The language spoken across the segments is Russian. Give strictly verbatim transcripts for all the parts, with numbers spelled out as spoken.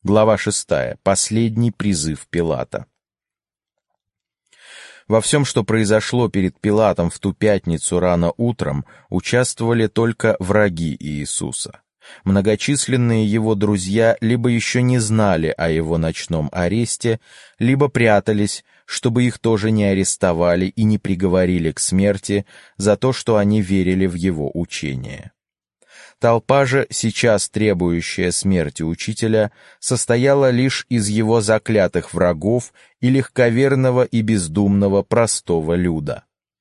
Глава шестая. Последний призыв Пилата. Во всем, что произошло перед Пилатом в ту пятницу рано утром, участвовали только враги Иисуса. Многочисленные его друзья либо еще не знали о его ночном аресте, либо прятались, чтобы их тоже не арестовали и не приговорили к смерти за то, что они верили в его учение. Толпа же, сейчас требующая смерти учителя, состояла лишь из его заклятых врагов и легковерного и бездумного простого люда.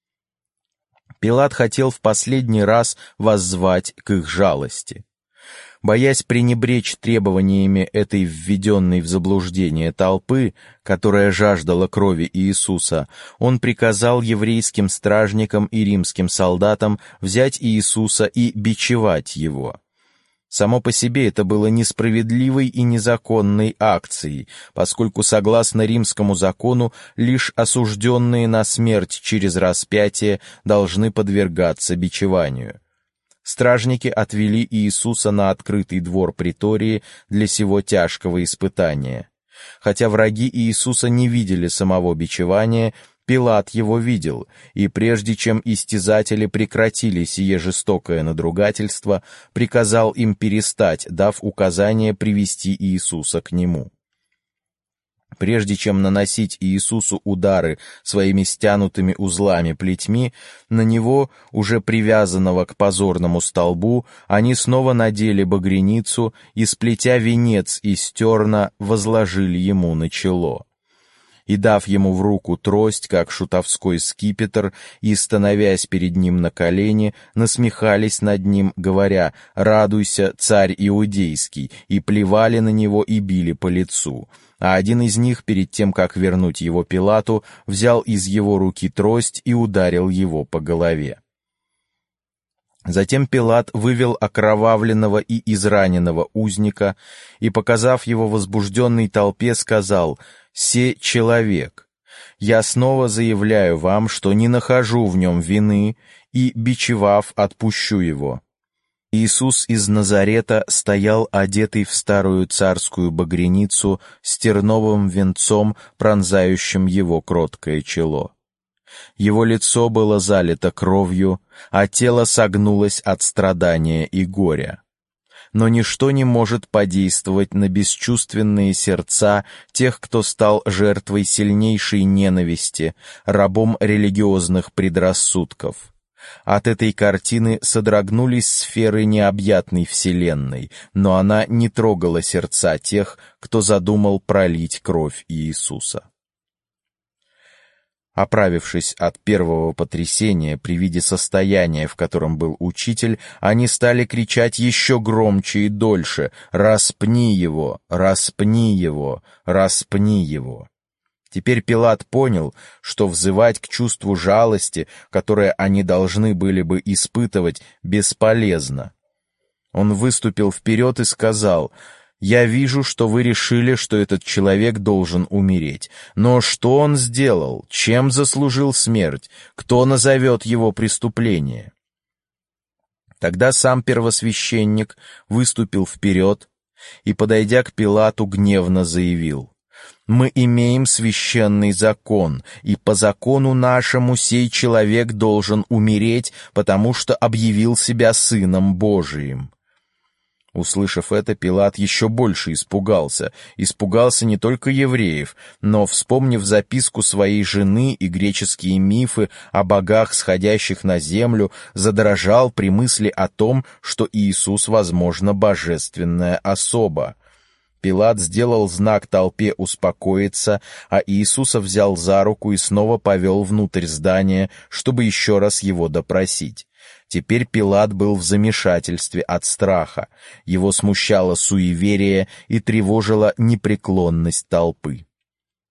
Пилат хотел в последний раз воззвать к их жалости. Боясь пренебречь требованиями этой введенной в заблуждение толпы, которая жаждала крови Иисуса, он приказал еврейским стражникам и римским солдатам взять Иисуса и бичевать его. Само по себе это было несправедливой и незаконной акцией, поскольку, согласно римскому закону, лишь осужденные на смерть через распятие должны подвергаться бичеванию. Стражники отвели Иисуса на открытый двор притории для сего тяжкого испытания. Хотя враги Иисуса не видели самого бичевания, Пилат его видел, и прежде чем истязатели прекратили сие жестокое надругательство, приказал им перестать, дав указание привести Иисуса к нему. Прежде чем наносить Иисусу удары своими стянутыми узлами плетьми, на него, уже привязанного к позорному столбу, они снова надели багряницу и, сплетя венец из терна, возложили ему на чело. И, дав ему в руку трость, как шутовской скипетр, и, становясь перед ним на колени, насмехались над ним, говоря: «Радуйся, царь иудейский», и плевали на него и били по лицу. А один из них, перед тем, как вернуть его Пилату, взял из его руки трость и ударил его по голове. Затем Пилат вывел окровавленного и израненного узника и, показав его возбужденной толпе, сказал: «Се человек. Я снова заявляю вам, что не нахожу в нем вины, и, бичевав, отпущу его». Иисус из Назарета стоял одетый в старую царскую багряницу с терновым венцом, пронзающим его кроткое чело. Его лицо было залито кровью, а тело согнулось от страдания и горя. Но ничто не может подействовать на бесчувственные сердца тех, кто стал жертвой сильнейшей ненависти, рабом религиозных предрассудков. От этой картины содрогнулись сферы необъятной вселенной, но она не трогала сердца тех, кто задумал пролить кровь Иисуса. Оправившись от первого потрясения при виде состояния, в котором был учитель, они стали кричать еще громче и дольше: «Распни его! Распни его! Распни его!» Теперь Пилат понял, что взывать к чувству жалости, которое они должны были бы испытывать, бесполезно. Он выступил вперед и сказал: «Я вижу, что вы решили, что этот человек должен умереть. Но что он сделал? Чем заслужил смерть? Кто назовет его преступление?» Тогда сам первосвященник выступил вперед и, подойдя к Пилату, гневно заявил: «Мы имеем священный закон, и по закону нашему сей человек должен умереть, потому что объявил себя Сыном Божиим». Услышав это, Пилат еще больше испугался. Испугался не только евреев, но, вспомнив записку своей жены и греческие мифы о богах, сходящих на землю, задрожал при мысли о том, что Иисус, возможно, божественная особа. Пилат сделал знак толпе успокоиться, а Иисуса взял за руку и снова повел внутрь здания, чтобы еще раз его допросить. Теперь Пилат был в замешательстве от страха. Его смущало суеверие и тревожила непреклонность толпы.